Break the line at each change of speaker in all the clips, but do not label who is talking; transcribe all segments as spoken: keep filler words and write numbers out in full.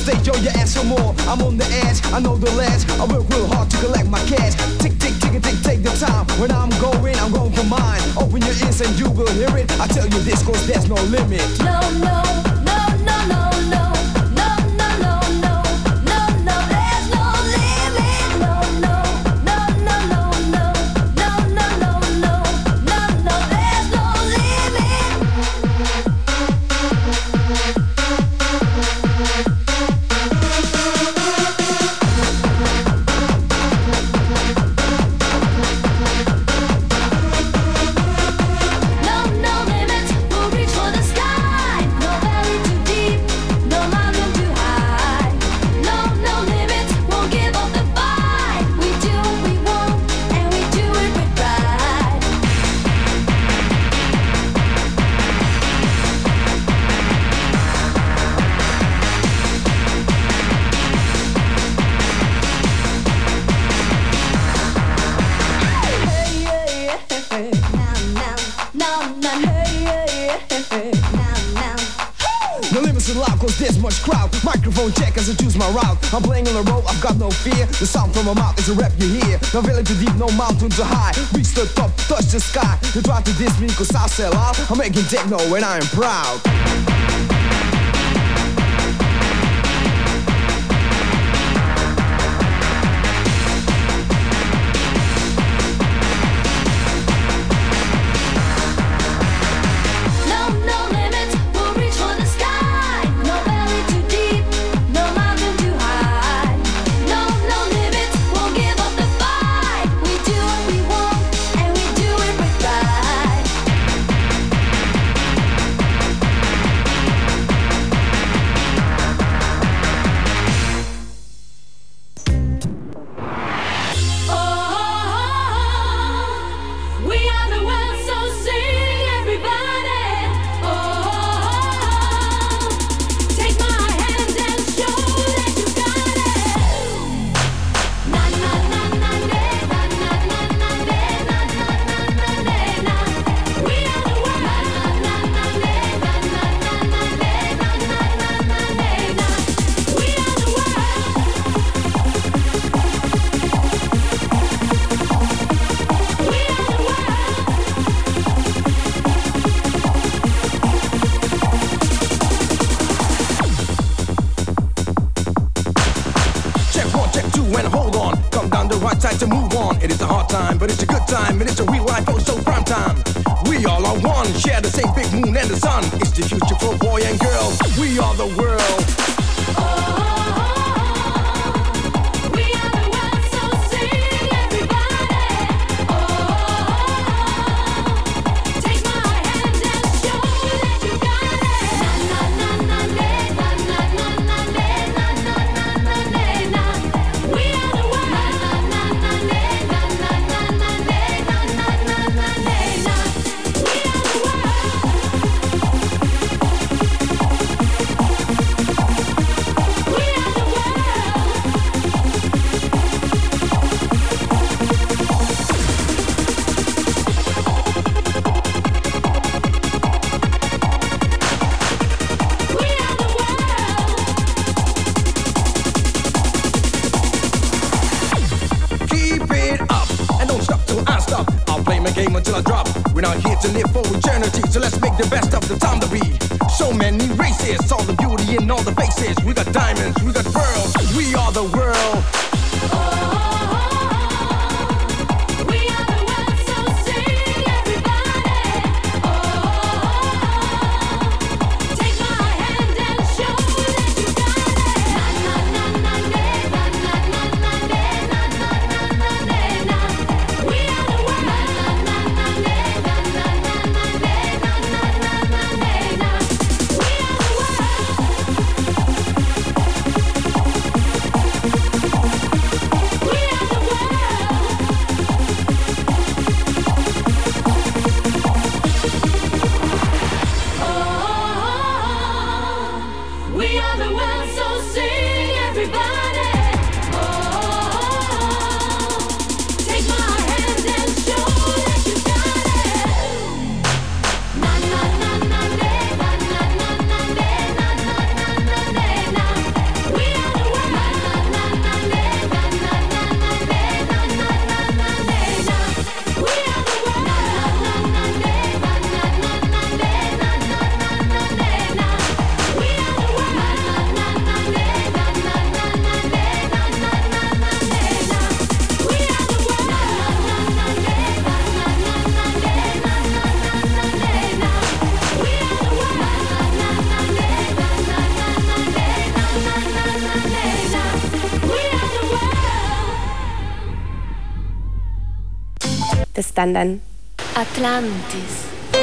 stage, yo, you ask for more. I'm on the edge, I know the ledge. I work real hard to collect my cash. Tick, tick, tick, tick, take the time. When I'm going, I'm going for mine. Open your ears and you will hear it. I tell you this, cause there's no limit.
No, no, no, no, no, no. No, no, no, no. No, no, there's no limit. No, no, no, no, no, no. No, no, no, no. No, no, there's no limit. No, no limits, we'll reach for the sky. No valley too deep, no mountain too high. No, no limits, won't give up the fight. We do what we want, and we do it with pride. Hey, yeah, yeah. Now, now, now, now, hey, yeah, yeah. Now, now.
No limits allowed cause there's much crowd. Microphone check as I choose my route. I'm playing on the road, I've got no fear. The sound from my mouth is a rap you hear. No valley too deep, no mountain too high. Reach the top, touch the sky. You try to diss me cause I sell out. I'm making techno and I am proud.
No, no limits, we'll reach for the sky. No valley too deep, no mountain too high. No, no limits, won't give up the fight. We do what we want, and we do it with pride. Oh, we are the world, so sing everybody. Oh, take my hand and show that you got it. Na na na na na na na na na na na na na. We are the world. Na na na na na na na na na na na. We are the world. We are the world.
Check one, check two, and hold on. Come down the right side to move on. It is a hard time, but it's a good time, and it's a real life, oh so prime time. We all are one, share the same big moon and the sun. It's the future for boy and girl. We are the world.
We are the world, so sing everybody. Oh, take my hand and show that you got it. Na na na na na na na na na na na na. We are the world. Na na na na na na na na na na na na. We are the world. We are the world. We are the world.
Keep it up and don't stop till I stop. I'll play my game until I drop. We're not here to live for eternity, so let's make the best of the time to be. So many races, all the beauty in all the faces. We got diamonds, we got pearls. We are the world.
We are the world, so sing everybody. Oh, take my hand and show that you got it. Na na na na na na na na na na na na. We are the world. Na na na na na na na na na na na. We are the world. We are the We
London.
Atlantis.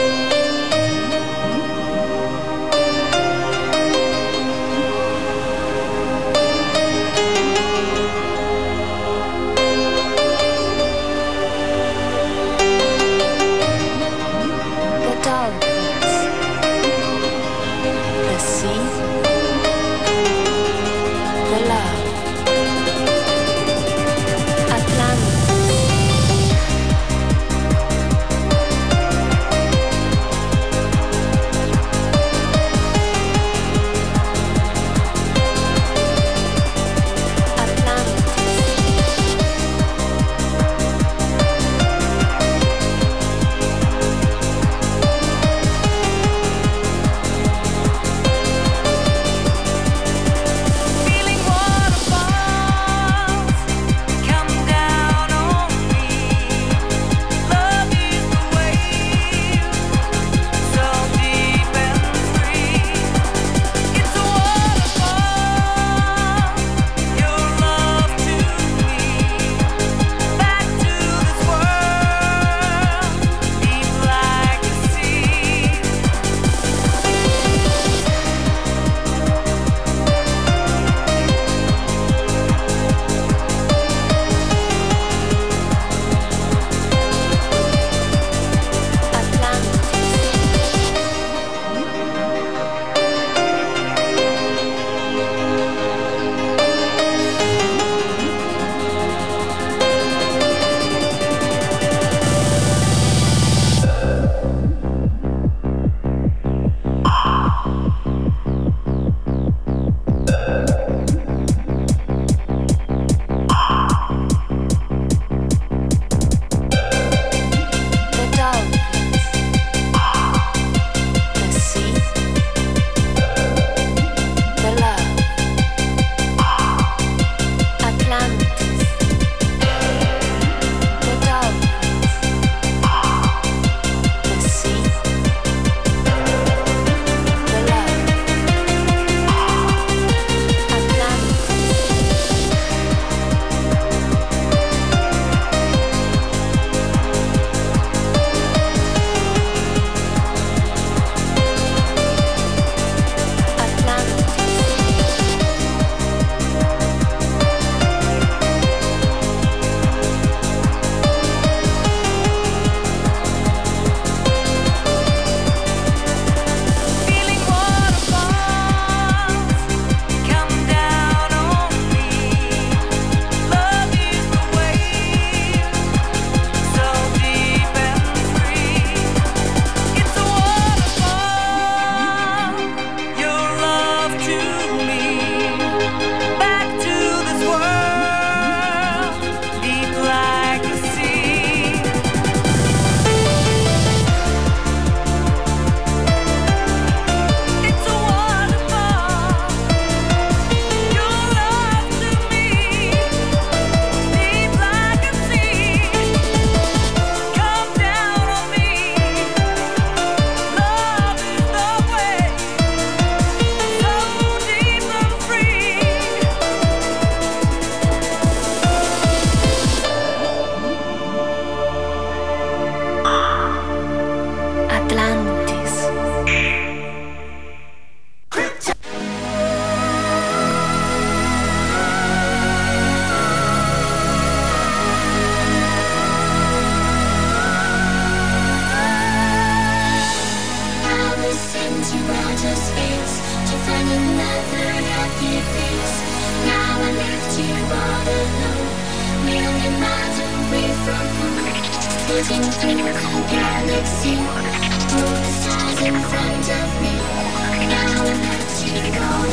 Looking through the galaxy, all the stars in front of me. Now I'm touching all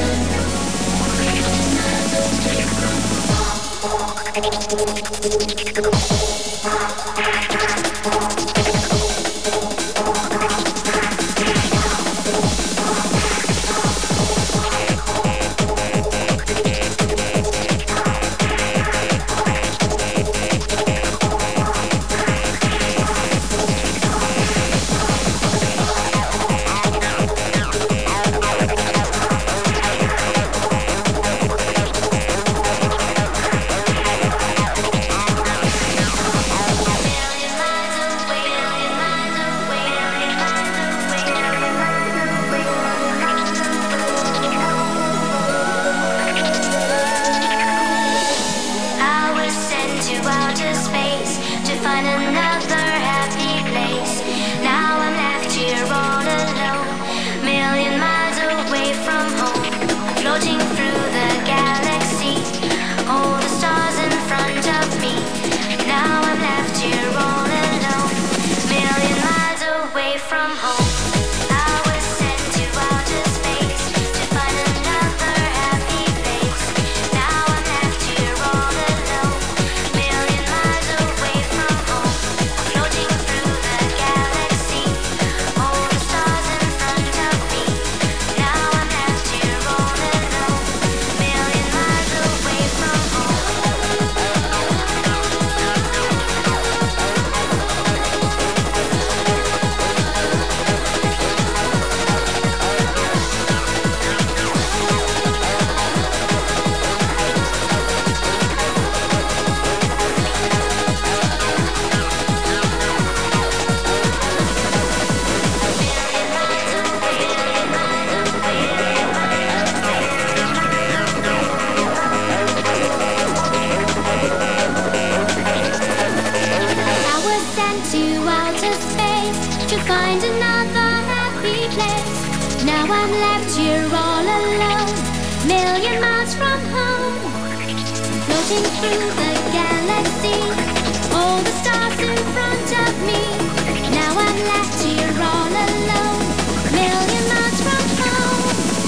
find another happy place. Now I'm left here all alone, million miles from home, floating through the galaxy, all the stars in front of me. Now I'm left here all alone, million miles from home.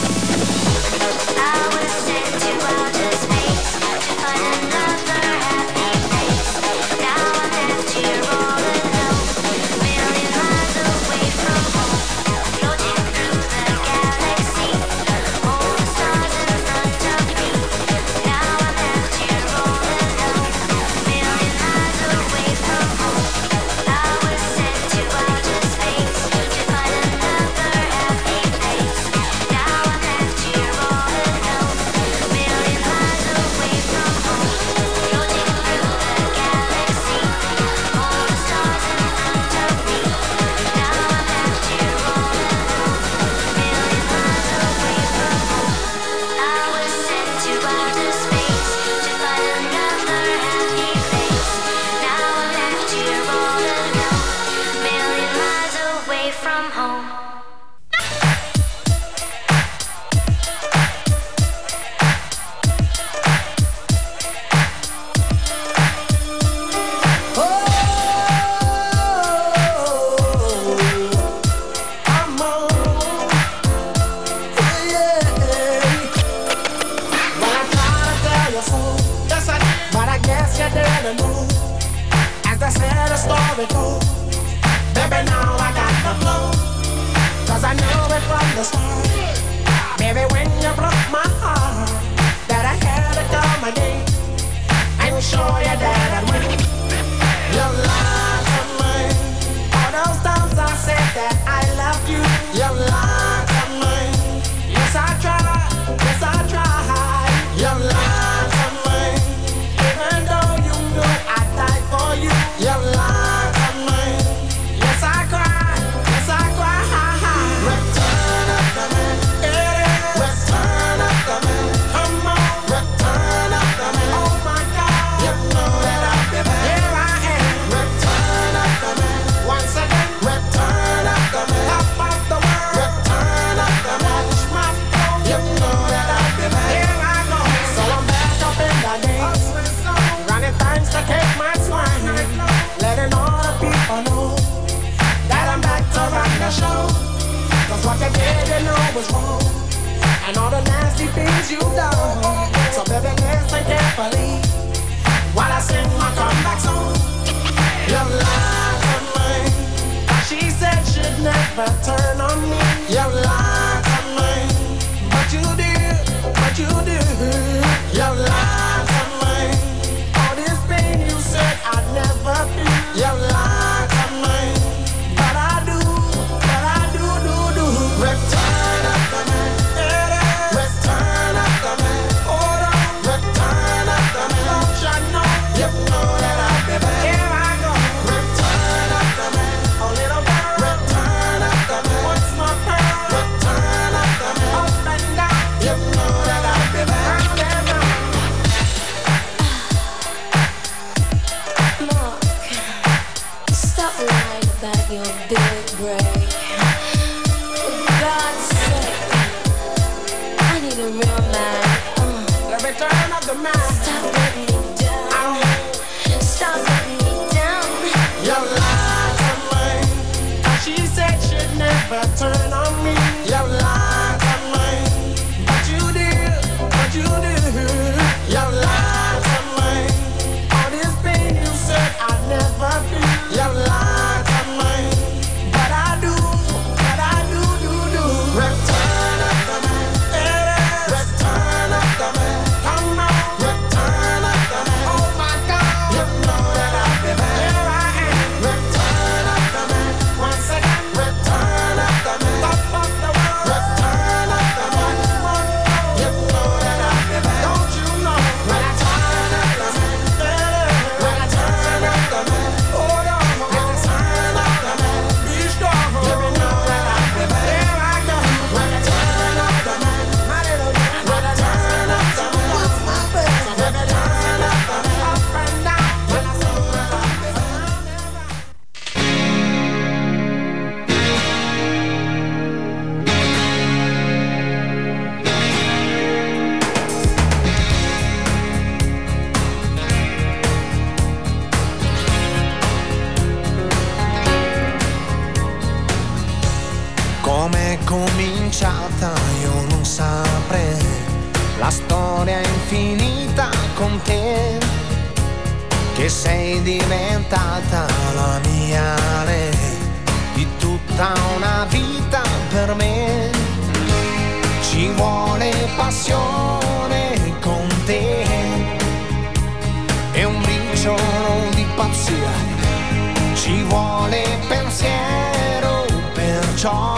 I was sent to outer space to find another happy place. Now I'm left here all alone, million miles away from home, floating through the galaxy, all the stars in front of me. Now I'm left here all alone, million miles away from home. I was sent to outer space to find another happy place. Now I'm left here all alone, million miles away from home, floating through the galaxy, all the stars in front of me. Now I'm left here all alone, million miles away from home. I was sent to outer space to find another happy place. Now I'm left here all alone, million miles away from home.
I'm on, yeah. But I try to tell you so, yes I did. But I guess you didn't know. As I said, the story goes, baby, now I got the flow. 'Cause I knew it from the start. Baby, when you broke my heart, that I had to come again and show you that I'd win. You lied to me. All those times I said that I loved you. You lied to me. Yes, I tried. Yes, I tried. You lied to me. Even though you knew I'd die for you. You lied to me. Yes, I cried. Yes, I cried. Return of the man. Return of the man. Come on. Return of the man. Oh my God. You know that I'll be back. Here I am. Return of the man. Once again. Return of the man. Top of the world. Return of the man. Touch my phone. You know that I'll be back. Here I go. So I'm back up in the game. Running things to keep my swine. Letting all the people know that I'm back to run the show. 'Cause what you did, you know was wrong. And all the nasty things you done. So baby, listen carefully while I sing my comeback song. You lied to me. She said she'd never turn on me. You lied to me. But you did, but you did. You lied to me. All this pain you said I'd never feel. You lied to me. But I do, but I do, do, do. Return of the man. Return of the man. Hold on. Return of the man. Don't you know? You know that I'll be back. Here I go. Return of the man. A little girl. Return of the man. What's my pearl? Return of the man. Up and down. You know that I'll be back. Round and round.
Mark, stop lying about your big break. For God's sake, I need a real man. Uh,
The return of the man.
stop letting me down. Stop letting me down.
You lied to me. She said she'd never turn on me. You lied to me. But you did, but you did. You lied to me. All this pain you said I'd never feel. You lied to me. But I do, but I do, do, do. Return of the man. Return of the man. Come on. la storia è infinita con te, che sei diventata la mia re di tutta una vita per me. Ci vuole passione con te e un briciolo di pazzia, ci vuole pensiero, perciò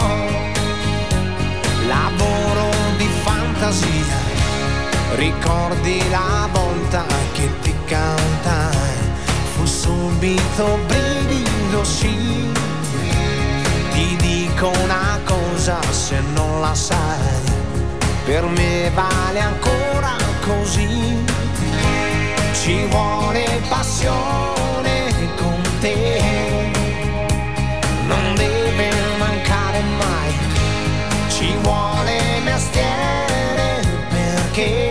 lavoro di fantasia. Ricordi la volta che ti cantai, fu subito brivido, sì. Ti dico una cosa, se non la sai, per me vale ancora così. Ci vuole passione con te, non deve mancare mai. Ci vuole mestiere perché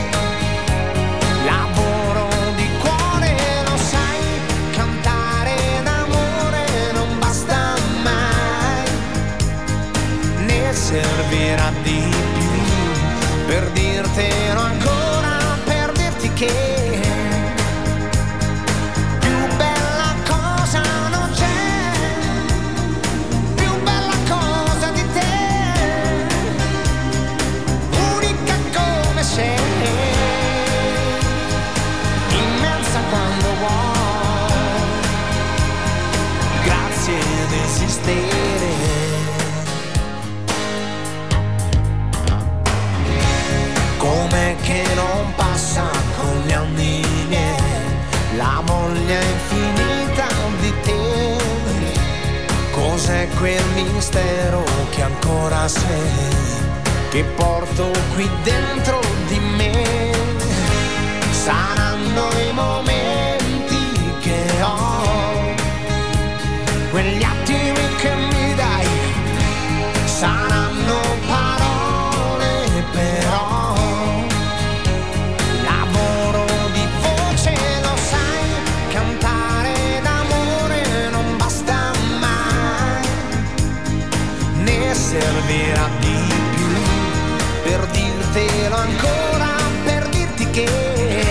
lavoro di cuore, lo sai, cantare d'amore non basta mai, ne servirà di più per dirtelo ancora, per dirti che com'è che non passa con gli anni miei la voglia infinita di te. Cos'è quel mistero che ancora sei, che porto qui dentro di me? Saranno i momenti che ho, quegli attimi che mi dai, saranno parole però, lavoro di voce, lo sai, cantare d'amore non basta mai, ne servirà di più per dirtelo ancora, per dirti che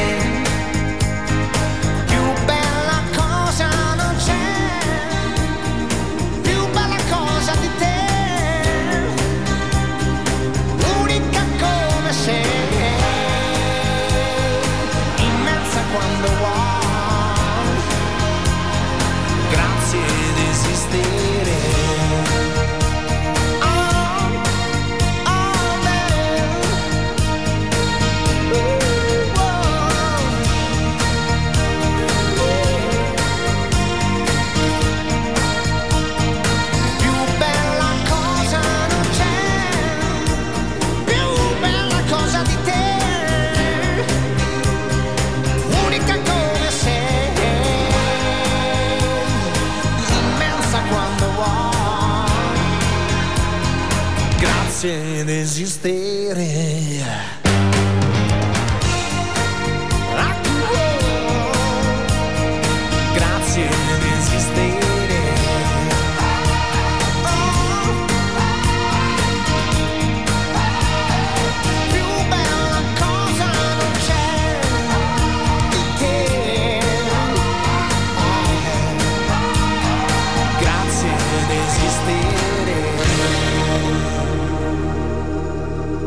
ed esistere. Grazie di esistere. Più bella cosa non c'è di te. Grazie di esistere.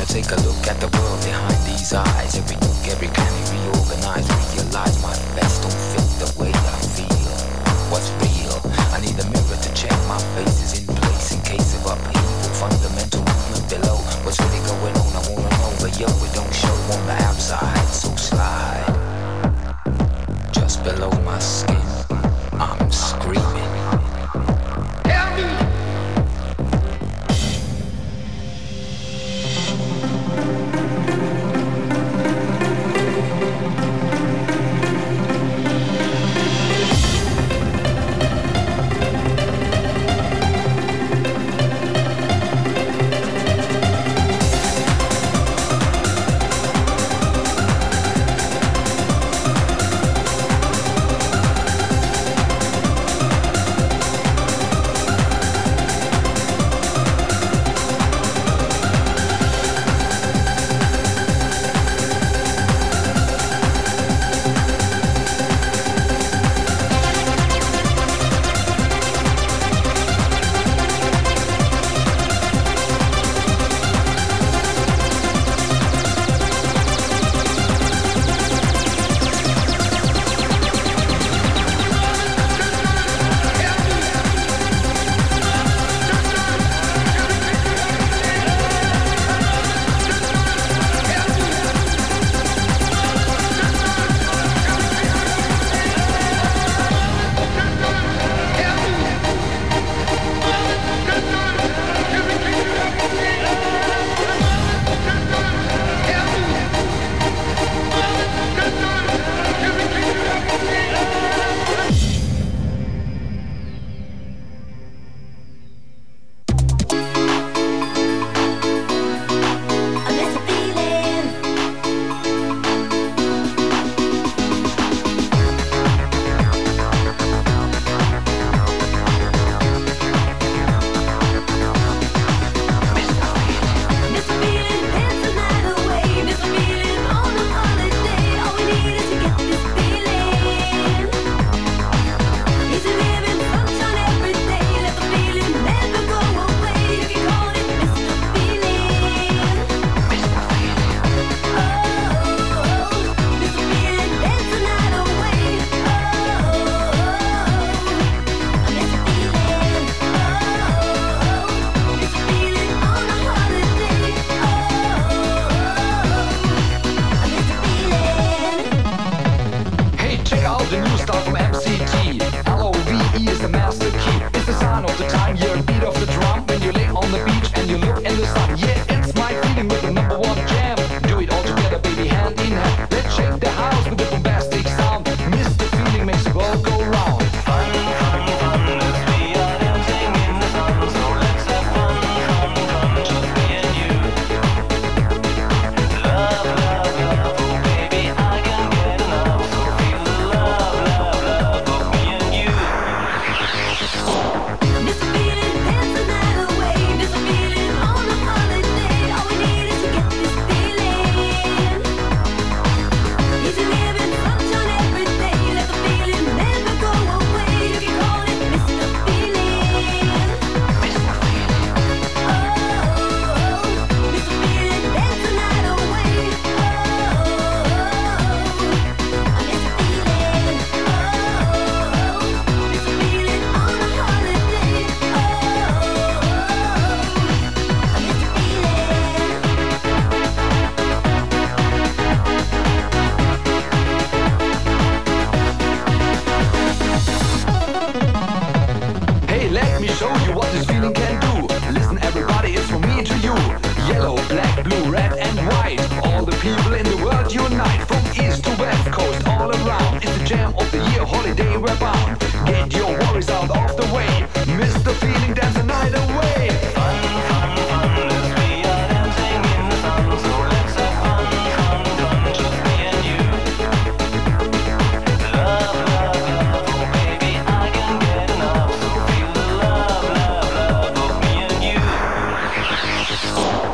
take a look at the world behind these eyes. Every nook, every cranny reorganize. Realize my best don't fit the way I feel. What's real? I need a mirror to check my face is in place in case of upheaval. Fundamental movement below. What's really going on? I wanna know, but yo, it don't show on the outside. So slide just below my skin. I'm screaming. Help me! Yeah.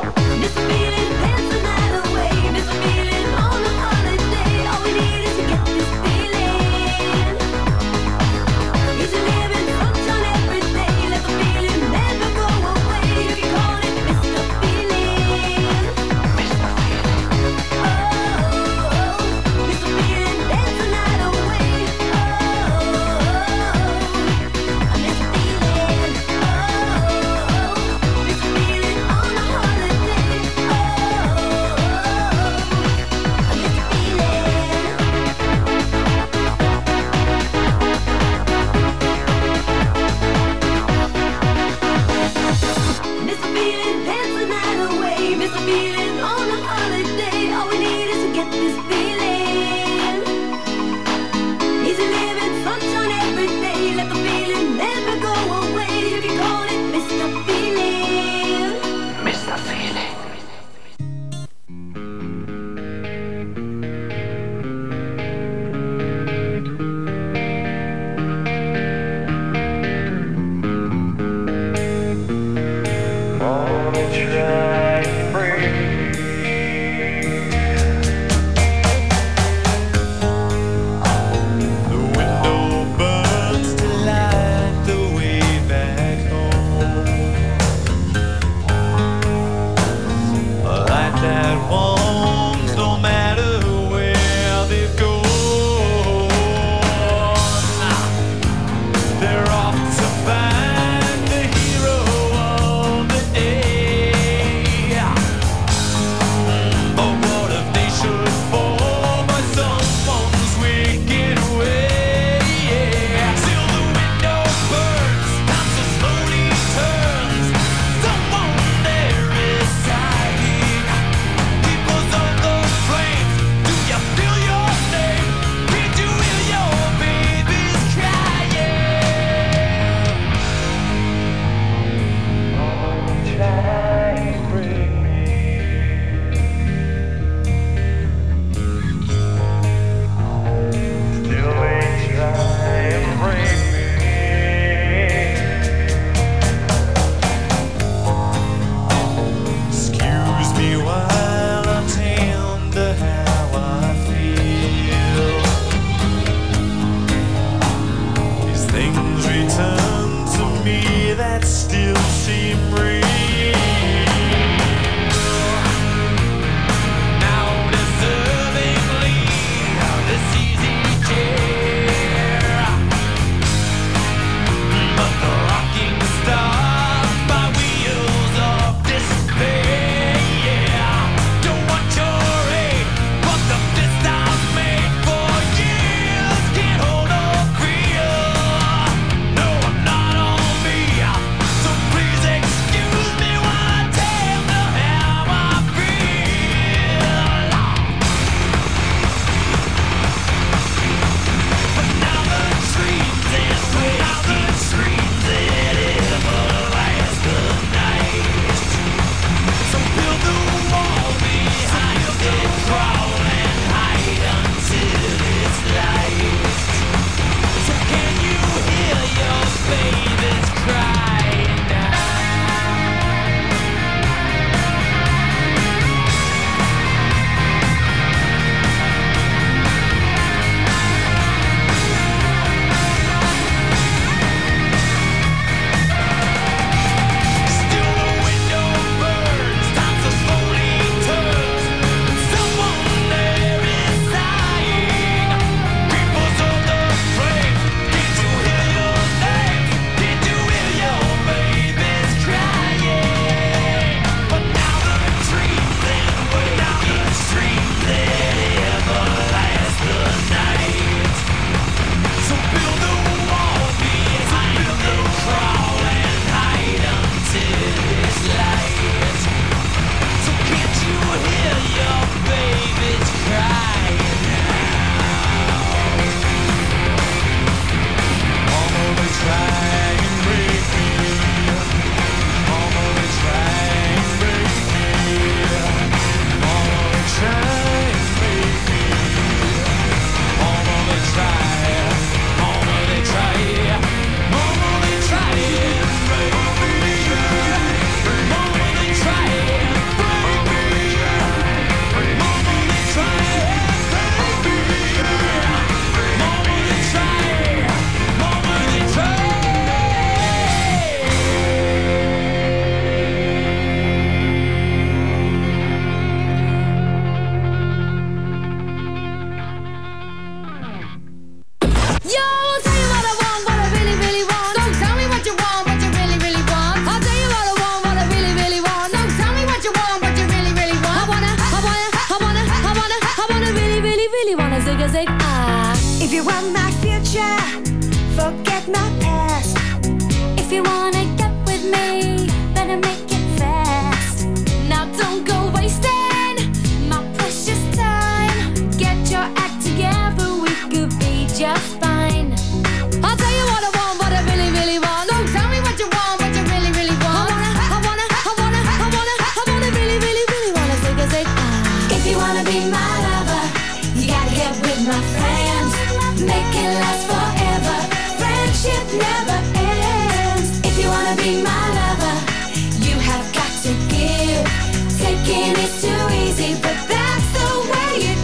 zigga zig ah.
If you want my future, forget my past.
If you wanna get with me, better make it fast. Now don't go wasting my precious time. Get your act together, we could be just fine. I'll tell you what I want, what I really, really want. So tell me what you want, what you really, really want. I wanna, I wanna, I wanna, I wanna, I wanna really, really, really wanna zig a zig ah.
If you wanna be my lover, you gotta get with my friends. Make it last forever. Friendship never ends. If you wanna be my lover, you have got to give. Taking is too easy, but that's the way it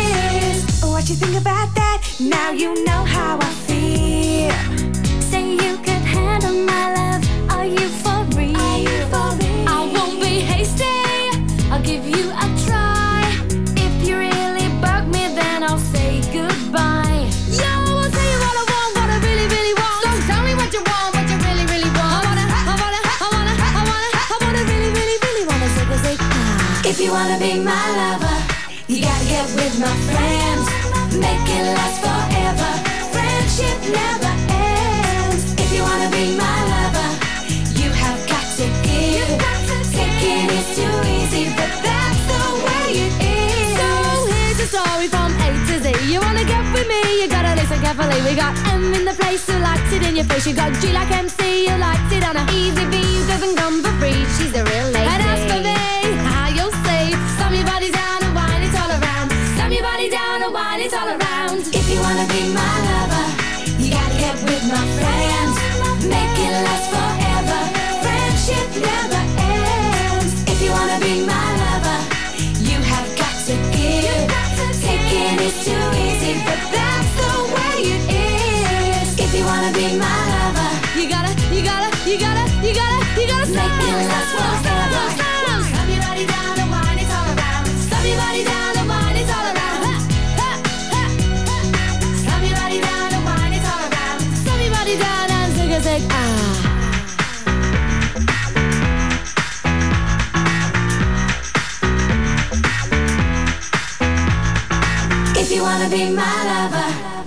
is. What you think about that? Now you know how I feel.
Say you could handle my love. Are you for real?
Are you for real?
I won't be hasty. I'll give you a try. If you really bug me, then I'll say goodbye. Yo, I'll tell you what I want, what I really, really want. So tell me what you want, what you really, really want. I wanna, I wanna, I wanna, I wanna, I wanna really, really, really wanna zig a zig ah.
If you wanna be my lover, you gotta get with my friends. Make it last forever. Friendship never ends. If you wanna be my lover, you have got to give. Taking is too easy, but that's the way it is.
So here's a story from A to Z. You wanna get with me, you gotta listen carefully. We got M in the place who likes it in your face. You got G like M C, who likes it on a easy V, who doesn't come for free. She's a real lady. And as for me, how you'll say, slam your body down and wine it all around. Slam your body down and wine it all around.
If you wanna be my lover, you gotta get with my friends. Make it last forever. Friendship never ends. If you wanna be my lover, you have got to give. Taking is too easy, but that's the way it is. If you wanna be my lover,
You gotta, you gotta, you gotta, you gotta, you gotta slam,
make it last
slam, slam,
forever.
slam. Slam your body down and wine it all around. Slam your body down and wine it all around. Ha, ha, ha, ha. Slam your body down and wine it all around. Slam your body down and zig a zig ah.
If you wanna be my lover,